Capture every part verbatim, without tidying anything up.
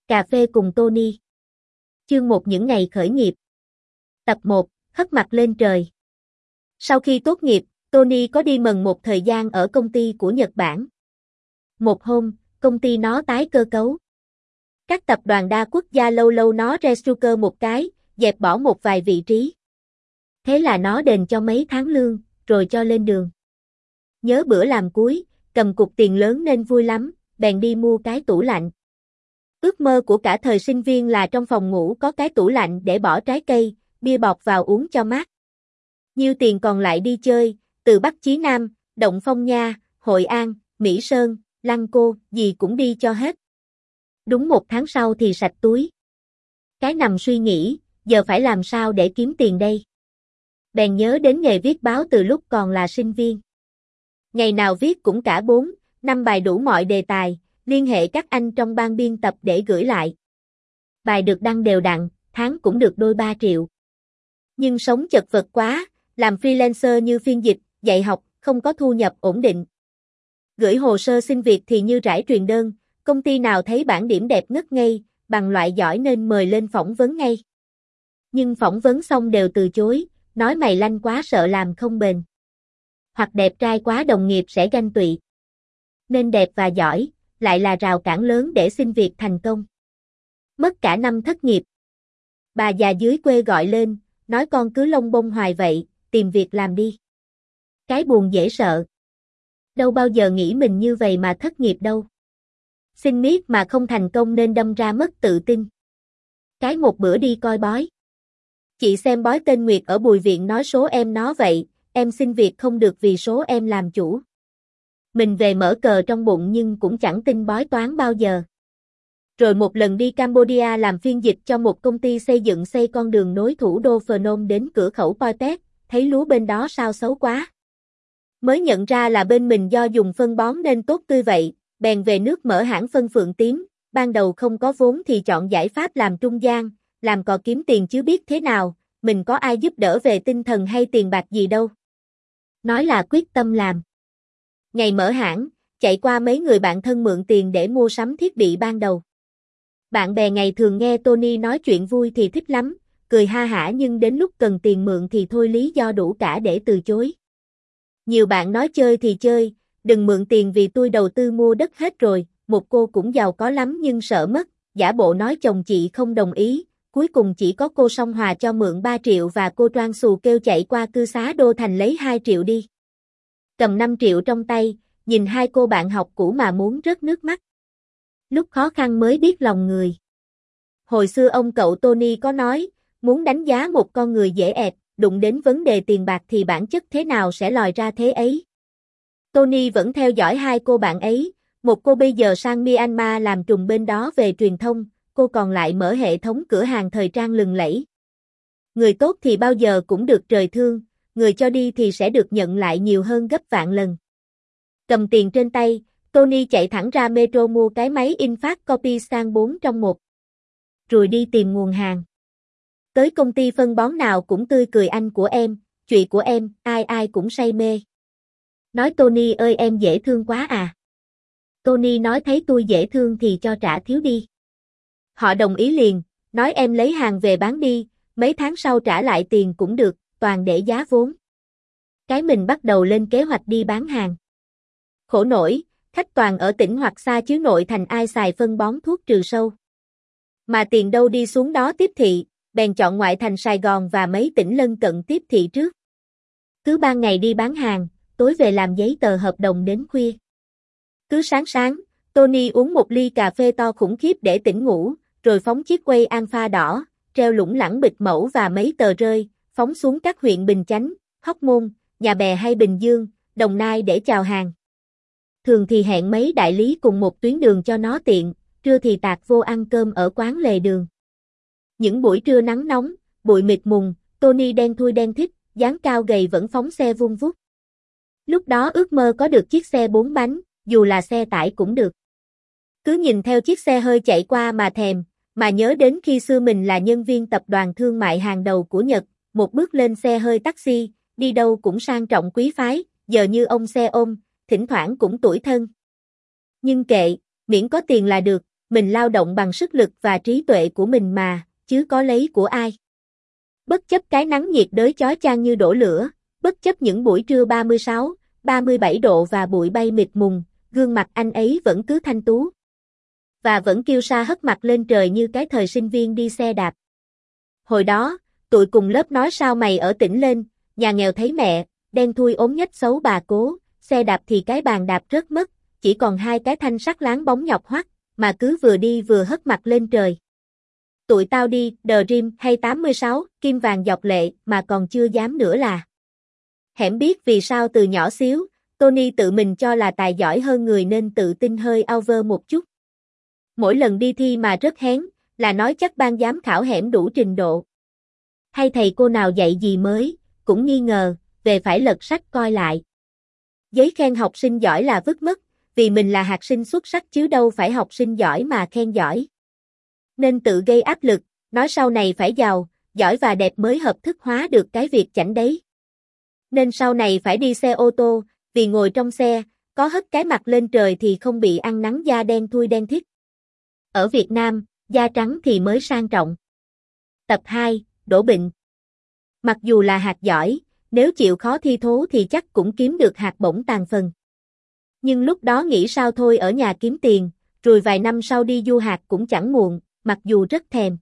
Cà phê cùng Tony. Chương một những ngày khởi nghiệp. Tập một, hất mặt lên trời. Sau khi tốt nghiệp, Tony có đi mần một thời gian ở công ty của Nhật Bản. Một hôm, công ty nó tái cơ cấu. Các tập đoàn đa quốc gia lâu lâu nó restructure một cái, dẹp bỏ một vài vị trí. Thế là nó đền cho mấy tháng lương, rồi cho lên đường. Nhớ bữa làm cuối, cầm cục tiền lớn nên vui lắm, bèn đi mua cái tủ lạnh. Ước mơ của cả thời sinh viên là trong phòng ngủ có cái tủ lạnh để bỏ trái cây, bia bọt vào uống cho mát. Nhiêu tiền còn lại đi chơi, từ Bắc chí Nam, Động Phong Nha, Hội An, Mỹ Sơn, Lăng Cô, gì cũng đi cho hết. Đúng một tháng sau thì sạch túi. Cái nằm suy nghĩ, giờ phải làm sao để kiếm tiền đây? Bèn nhớ đến nghề viết báo từ lúc còn là sinh viên. Ngày nào viết cũng cả bốn, năm bài đủ mọi đề tài, liên hệ các anh trong ban biên tập để gửi lại. Bài được đăng đều đặn, tháng cũng được đôi ba triệu. Nhưng sống chật vật quá, làm freelancer như phiên dịch, dạy học, không có thu nhập ổn định. Gửi hồ sơ xin việc thì như rải truyền đơn, công ty nào thấy bảng điểm đẹp ngất ngây, bằng loại giỏi nên mời lên phỏng vấn ngay. Nhưng phỏng vấn xong đều từ chối, nói mày lanh quá sợ làm không bền. Hoặc đẹp trai quá đồng nghiệp sẽ ganh tị. Nên đẹp và giỏi, lại là rào cản lớn để xin việc thành công. Mất cả năm thất nghiệp. Bà già dưới quê gọi lên, nói con cứ lông bông hoài vậy, tìm việc làm đi. Cái buồn dễ sợ. Đâu bao giờ nghĩ mình như vậy mà thất nghiệp đâu. Xin miết mà không thành công nên đâm ra mất tự tin. Cái một bữa đi coi bói. Chị xem bói tên Nguyệt ở Bùi Viện nói số em nó vậy, em xin việc không được vì số em làm chủ. Mình về mở cờ trong bụng nhưng cũng chẳng tin bói toán bao giờ. Rồi một lần đi Cambodia làm phiên dịch cho một công ty xây dựng xây con đường nối thủ đô Phnom đến cửa khẩu Poipet, thấy lúa bên đó sao xấu quá. Mới nhận ra là bên mình do dùng phân bón nên tốt tươi vậy, bèn về nước mở hãng phân Phượng Tím, ban đầu không có vốn thì chọn giải pháp làm trung gian, làm cò kiếm tiền chứ biết thế nào, mình có ai giúp đỡ về tinh thần hay tiền bạc gì đâu. Nói là quyết tâm làm. Ngày mở hãng, chạy qua mấy người bạn thân mượn tiền để mua sắm thiết bị ban đầu. Bạn bè ngày thường nghe Tony nói chuyện vui thì thích lắm, cười ha hả nhưng đến lúc cần tiền mượn thì thôi lý do đủ cả để từ chối. Nhiều bạn nói chơi thì chơi, đừng mượn tiền vì tôi đầu tư mua đất hết rồi, một cô cũng giàu có lắm nhưng sợ mất, giả bộ nói chồng chị không đồng ý, cuối cùng chỉ có cô Song Hòa cho mượn ba triệu và cô Troan Xù kêu chạy qua cư xá Đô Thành lấy hai triệu đi. Cầm năm triệu trong tay, nhìn hai cô bạn học cũ mà muốn rớt nước mắt. Lúc khó khăn mới biết lòng người. Hồi xưa ông cậu Tony có nói, muốn đánh giá một con người dễ ẹt, đụng đến vấn đề tiền bạc thì bản chất thế nào sẽ lòi ra thế ấy. Tony vẫn theo dõi hai cô bạn ấy, một cô bây giờ sang Myanmar làm trùm bên đó về truyền thông, cô còn lại mở hệ thống cửa hàng thời trang lừng lẫy. Người tốt thì bao giờ cũng được trời thương, người cho đi thì sẽ được nhận lại nhiều hơn gấp vạn lần. Cầm tiền trên tay, Tony chạy thẳng ra Metro mua cái máy in phát copy sang bốn trong một. Rồi đi tìm nguồn hàng. Tới công ty phân bón nào cũng tươi cười anh của em, chuyện của em, ai ai cũng say mê. Nói Tony ơi em dễ thương quá à. Tony nói thấy tôi dễ thương thì cho trả thiếu đi. Họ đồng ý liền, nói em lấy hàng về bán đi, mấy tháng sau trả lại tiền cũng được, toàn để giá vốn. Cái mình bắt đầu lên kế hoạch đi bán hàng. Khổ nổi, khách toàn ở tỉnh hoặc xa chứ nội thành ai xài phân bón thuốc trừ sâu. Mà tiền đâu đi xuống đó tiếp thị, bèn chọn ngoại thành Sài Gòn và mấy tỉnh lân cận tiếp thị trước. Cứ ban ngày đi bán hàng, tối về làm giấy tờ hợp đồng đến khuya. Cứ sáng sáng, Tony uống một ly cà phê to khủng khiếp để tỉnh ngủ, rồi phóng chiếc quay Alpha đỏ, treo lủng lẳng bịch mẫu và mấy tờ rơi, phóng xuống các huyện Bình Chánh, Hóc Môn, Nhà Bè hay Bình Dương, Đồng Nai để chào hàng. Thường thì hẹn mấy đại lý cùng một tuyến đường cho nó tiện, trưa thì tạt vô ăn cơm ở quán lề đường. Những buổi trưa nắng nóng, bụi mịt mùng, Tony đen thui đen thích, dáng cao gầy vẫn phóng xe vun vút. Lúc đó ước mơ có được chiếc xe bốn bánh, dù là xe tải cũng được. Cứ nhìn theo chiếc xe hơi chạy qua mà thèm, mà nhớ đến khi xưa mình là nhân viên tập đoàn thương mại hàng đầu của Nhật, một bước lên xe hơi taxi, đi đâu cũng sang trọng quý phái, giờ như ông xe ôm, thỉnh thoảng cũng tủi thân. Nhưng kệ, miễn có tiền là được, Mình lao động bằng sức lực và trí tuệ của mình mà, chứ có lấy của ai. Bất chấp cái nắng nhiệt đới chói chang như đổ lửa, bất chấp những buổi trưa ba mươi sáu, ba mươi bảy độ và bụi bay mịt mùng, gương mặt anh ấy vẫn cứ thanh tú. Và vẫn kiêu sa hất mặt lên trời như cái thời sinh viên đi xe đạp. Hồi đó, tụi cùng lớp nói sao mày ở tỉnh lên, nhà nghèo thấy mẹ, đen thui ốm nhách xấu bà cố, xe đạp thì cái bàn đạp rớt mất, chỉ còn hai cái thanh sắt láng bóng nhọc hoắt, mà cứ vừa đi vừa hất mặt lên trời. Tụi tao đi, The Dream hay tám mươi sáu, kim vàng dọc lệ mà còn chưa dám nữa là. Hẻm biết vì sao từ nhỏ xíu, Tony tự mình cho là tài giỏi hơn người nên tự tin hơi over một chút. Mỗi lần đi thi mà rất hén, là nói chắc ban giám khảo hẻm đủ trình độ. Hay thầy cô nào dạy gì mới, cũng nghi ngờ, về phải lật sách coi lại. Giấy khen học sinh giỏi là vứt mất, vì mình là hạt sinh xuất sắc chứ đâu phải học sinh giỏi mà khen giỏi. Nên tự gây áp lực, nói sau này phải giàu, giỏi và đẹp mới hợp thức hóa được cái việc chảnh đấy. Nên sau này phải đi xe ô tô, vì ngồi trong xe, có hất cái mặt lên trời thì không bị ăn nắng da đen thui đen thít. Ở Việt Nam, da trắng thì mới sang trọng. Tập hai, Đỗ Bệnh. Mặc dù là hạt giỏi, nếu chịu khó thi thố thì chắc cũng kiếm được hạt bổng tàn phần. Nhưng lúc đó nghĩ sao thôi ở nhà kiếm tiền, rồi vài năm sau đi du hạt cũng chẳng muộn, mặc dù rất thèm.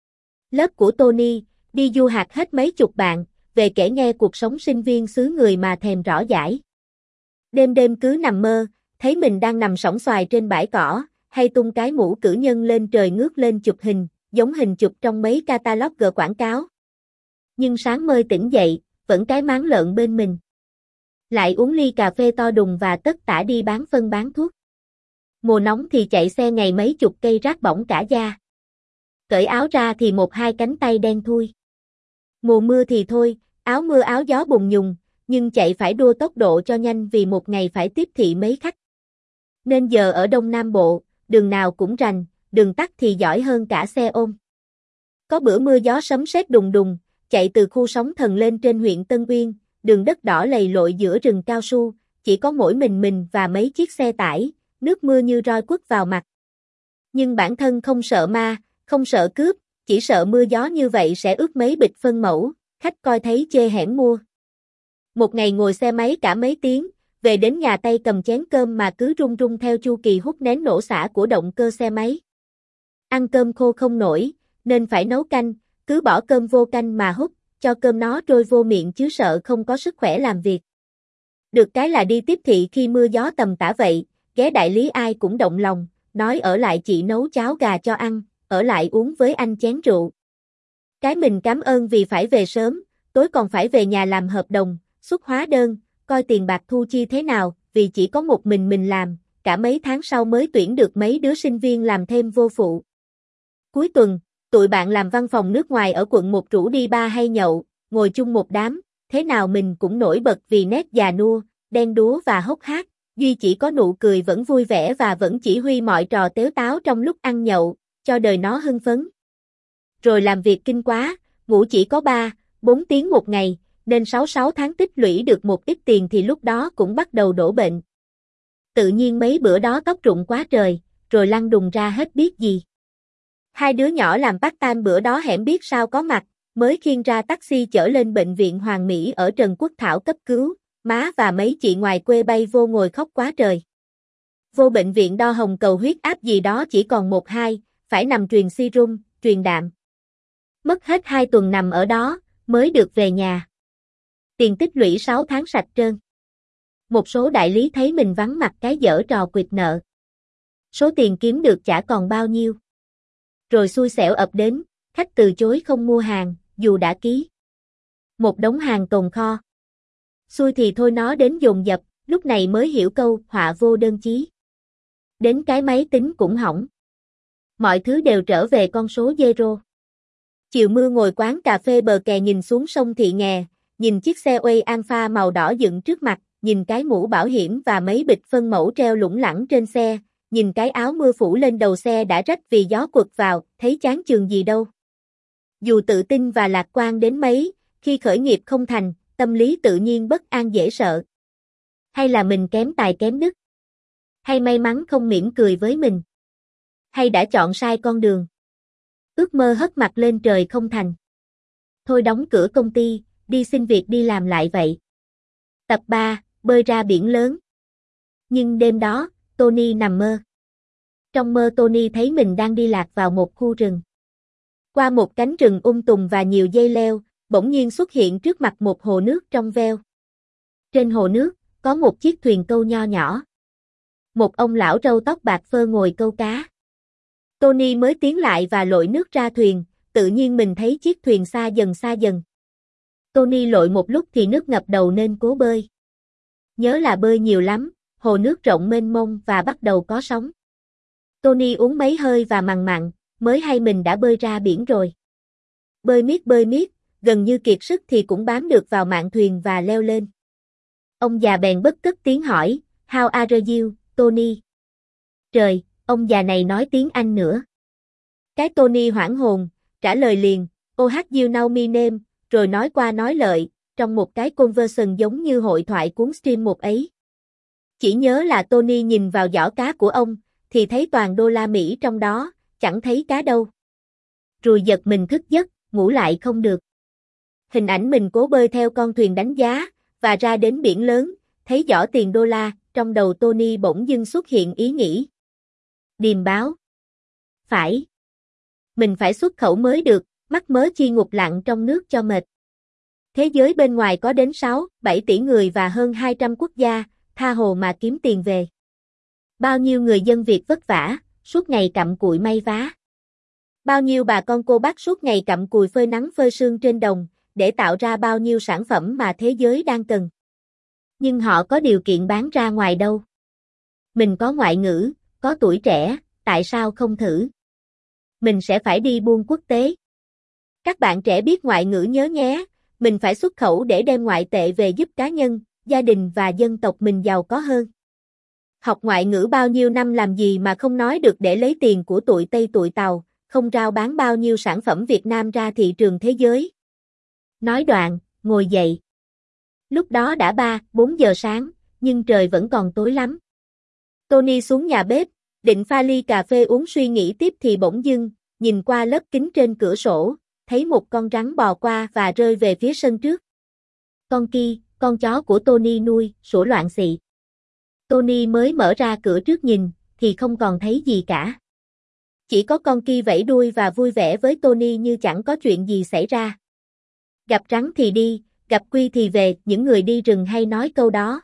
Lớp của Tony, đi du hạt hết mấy chục bạn, về kể nghe cuộc sống sinh viên xứ người mà thèm rõ dãi. Đêm đêm cứ nằm mơ, thấy mình đang nằm sõng xoài trên bãi cỏ, hay tung cái mũ cử nhân lên trời ngước lên chụp hình, giống hình chụp trong mấy catalog quảng cáo. Nhưng sáng mơ tỉnh dậy, vẫn cái máng lợn bên mình. Lại uống ly cà phê to đùng và tất tả đi bán phân bán thuốc. Mùa nóng thì chạy xe ngày mấy chục cây rát bỏng cả da. Cởi áo ra thì một hai cánh tay đen thui. Mùa mưa thì thôi, áo mưa áo gió bùng nhùng, nhưng chạy phải đua tốc độ cho nhanh vì một ngày phải tiếp thị mấy khách. Nên giờ ở Đông Nam Bộ, đường nào cũng rành, đường tắt thì giỏi hơn cả xe ôm. Có bữa mưa gió sấm sét đùng đùng, chạy từ khu Sóng Thần lên trên huyện Tân Uyên, đường đất đỏ lầy lội giữa rừng cao su, chỉ có mỗi mình mình và mấy chiếc xe tải, nước mưa như roi quất vào mặt. Nhưng bản thân không sợ ma, không sợ cướp, chỉ sợ mưa gió như vậy sẽ ướt mấy bịch phân mẫu, khách coi thấy chê hẻn mua. Một ngày ngồi xe máy cả mấy tiếng, về đến nhà tay cầm chén cơm mà cứ rung rung theo chu kỳ hút nén nổ xả của động cơ xe máy. Ăn cơm khô không nổi, nên phải nấu canh, cứ bỏ cơm vô canh mà hút, cho cơm nó trôi vô miệng chứ sợ không có sức khỏe làm việc. Được cái là đi tiếp thị khi mưa gió tầm tã vậy, ghé đại lý ai cũng động lòng, nói ở lại chị nấu cháo gà cho ăn, ở lại uống với anh chén rượu. Cái mình cảm ơn vì phải về sớm, tối còn phải về nhà làm hợp đồng, xuất hóa đơn, coi tiền bạc thu chi thế nào, vì chỉ có một mình mình làm, cả mấy tháng sau mới tuyển được mấy đứa sinh viên làm thêm vô phụ. Cuối tuần, tụi bạn làm văn phòng nước ngoài ở quận một rủ đi bar hay nhậu, ngồi chung một đám, thế nào mình cũng nổi bật vì nét già nua, đen đúa và hốc hác, duy chỉ có nụ cười vẫn vui vẻ và vẫn chỉ huy mọi trò tếu táo trong lúc ăn nhậu, cho đời nó hưng phấn. Rồi làm việc kinh quá, ngủ chỉ có ba, bốn tiếng một ngày, nên sáu sáu tháng tích lũy được một ít tiền thì lúc đó cũng bắt đầu đổ bệnh. Tự nhiên mấy bữa đó tóc rụng quá trời, rồi lăn đùng ra hết biết gì. Hai đứa nhỏ làm part-time bữa đó hẻm biết sao có mặt, mới khiêng ra taxi chở lên bệnh viện Hoàng Mỹ ở Trần Quốc Thảo cấp cứu, má và mấy chị ngoài quê bay vô ngồi khóc quá trời. Vô bệnh viện đo hồng cầu huyết áp gì đó chỉ còn một hai, phải nằm truyền serum, truyền đạm. Mất hết hai tuần nằm ở đó, mới được về nhà. Tiền tích lũy sáu tháng sạch trơn. Một số đại lý thấy mình vắng mặt cái giở trò quỵt nợ. Số tiền kiếm được chả còn bao nhiêu. Rồi xui xẻo ập đến, khách từ chối không mua hàng, dù đã ký. Một đống hàng tồn kho. Xui thì thôi nó đến dồn dập, lúc này mới hiểu câu họa vô đơn chí. Đến cái máy tính cũng hỏng. Mọi thứ đều trở về con số zero. Chiều mưa ngồi quán cà phê bờ kè nhìn xuống sông Thị Nghè, nhìn chiếc xe Way Alpha màu đỏ dựng trước mặt, nhìn cái mũ bảo hiểm và mấy bịch phân mẫu treo lủng lẳng trên xe, nhìn cái áo mưa phủ lên đầu xe đã rách vì gió quật vào, thấy chán chường gì đâu. Dù tự tin và lạc quan đến mấy, khi khởi nghiệp không thành, tâm lý tự nhiên bất an dễ sợ. Hay là mình kém tài kém đức? Hay may mắn không mỉm cười với mình? Hay đã chọn sai con đường? Ước mơ hất mặt lên trời không thành. Thôi đóng cửa công ty, đi xin việc đi làm lại vậy. Tập ba, bơi ra biển lớn. Nhưng đêm đó, Tony nằm mơ. Trong mơ Tony thấy mình đang đi lạc vào một khu rừng. Qua một cánh rừng um tùm và nhiều dây leo, bỗng nhiên xuất hiện trước mặt một hồ nước trong veo. Trên hồ nước, có một chiếc thuyền câu nho nhỏ. Một ông lão râu tóc bạc phơ ngồi câu cá. Tony mới tiến lại và lội nước ra thuyền, tự nhiên mình thấy chiếc thuyền xa dần xa dần. Tony lội một lúc thì nước ngập đầu nên cố bơi. Nhớ là bơi nhiều lắm, hồ nước rộng mênh mông và bắt đầu có sóng. Tony uống mấy hơi và mằn mặn, mới hay mình đã bơi ra biển rồi. Bơi miết bơi miết, gần như kiệt sức thì cũng bám được vào mạn thuyền và leo lên. Ông già bèn bất cất tiếng hỏi, "How are you, Tony?" Trời, ông già này nói tiếng Anh nữa. Cái Tony hoảng hồn, trả lời liền, "Oh have you know my name", rồi nói qua nói lợi, trong một cái conversation giống như hội thoại cuốn stream một ấy. Chỉ nhớ là Tony nhìn vào giỏ cá của ông, thì thấy toàn đô la Mỹ trong đó, chẳng thấy cá đâu. Rồi giật mình thức giấc, ngủ lại không được. Hình ảnh mình cố bơi theo con thuyền đánh giá, và ra đến biển lớn, thấy giỏ tiền đô la, trong đầu Tony bỗng dưng xuất hiện ý nghĩ. Điềm báo. Phải. Mình phải xuất khẩu mới được, mắc mớ chi ngục lặn trong nước cho mệt. Thế giới bên ngoài có đến sáu, bảy tỷ người và hơn hai trăm quốc gia, tha hồ mà kiếm tiền về. Bao nhiêu người dân Việt vất vả, suốt ngày cặm cụi may vá. Bao nhiêu bà con cô bác suốt ngày cặm cụi phơi nắng phơi sương trên đồng, để tạo ra bao nhiêu sản phẩm mà thế giới đang cần. Nhưng họ có điều kiện bán ra ngoài đâu. Mình có ngoại ngữ, có tuổi trẻ, tại sao không thử? Mình sẽ phải đi buôn quốc tế. Các bạn trẻ biết ngoại ngữ nhớ nhé, mình phải xuất khẩu để đem ngoại tệ về giúp cá nhân, gia đình và dân tộc mình giàu có hơn. Học ngoại ngữ bao nhiêu năm làm gì mà không nói được để lấy tiền của tụi Tây tụi Tàu, không rao bán bao nhiêu sản phẩm Việt Nam ra thị trường thế giới. Nói đoạn, ngồi dậy. Lúc đó đã ba, bốn giờ sáng, nhưng trời vẫn còn tối lắm. Tony xuống nhà bếp, định pha ly cà phê uống suy nghĩ tiếp thì bỗng dưng, nhìn qua lớp kính trên cửa sổ, thấy một con rắn bò qua và rơi về phía sân trước. Con Ki, con chó của Tony nuôi, sủa loạn xị. Tony mới mở ra cửa trước nhìn, thì không còn thấy gì cả. Chỉ có con Ki vẫy đuôi và vui vẻ với Tony như chẳng có chuyện gì xảy ra. Gặp rắn thì đi, gặp Quy thì về, những người đi rừng hay nói câu đó.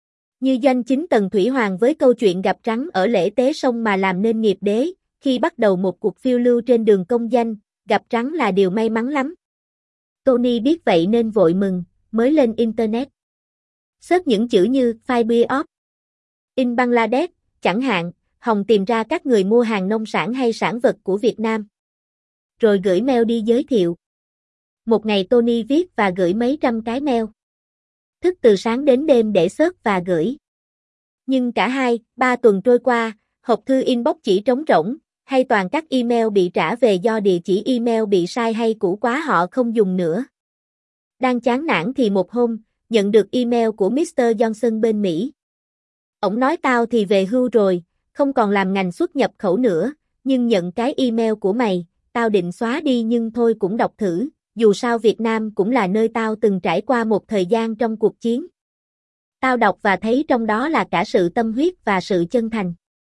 Như doanh chính Tần Thủy Hoàng với câu chuyện gặp rắn ở lễ tế sông mà làm nên nghiệp đế, khi bắt đầu một cuộc phiêu lưu trên đường công danh, gặp rắn là điều may mắn lắm. Tony biết vậy nên vội mừng, mới lên Internet. Search những chữ như Fibre of in Bangladesh, chẳng hạn, Hồng tìm ra các người mua hàng nông sản hay sản vật của Việt Nam. Rồi gửi mail đi giới thiệu. Một ngày Tony viết và gửi mấy trăm cái mail. Thức từ sáng đến đêm để search và gửi. Nhưng cả hai, ba tuần trôi qua, hộp thư inbox chỉ trống rỗng, hay toàn các email bị trả về do địa chỉ email bị sai hay cũ quá họ không dùng nữa. Đang chán nản thì một hôm, nhận được email của mít tơ Johnson bên Mỹ. Ổng nói tao thì về hưu rồi, không còn làm ngành xuất nhập khẩu nữa, nhưng nhận cái email của mày, tao định xóa đi nhưng thôi cũng đọc thử, dù sao Việt Nam cũng là nơi tao từng trải qua một thời gian trong cuộc chiến. Tao đọc và thấy trong đó là cả sự tâm huyết và sự chân thành.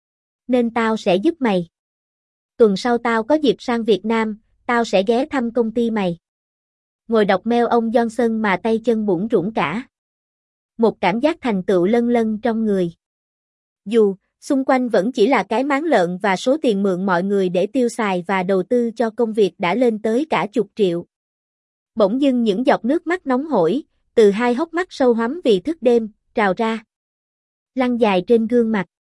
Nên tao sẽ giúp mày. Tuần sau tao có dịp sang Việt Nam, tao sẽ ghé thăm công ty mày. Ngồi đọc mail ông Johnson mà tay chân bủn rủn cả. Một cảm giác thành tựu lân lân trong người. Dù, xung quanh vẫn chỉ là cái máng lợn và số tiền mượn mọi người để tiêu xài và đầu tư cho công việc đã lên tới cả chục triệu. Bỗng dưng những giọt nước mắt nóng hổi, từ hai hốc mắt sâu hoắm vì thức đêm, trào ra. Lăn dài trên gương mặt.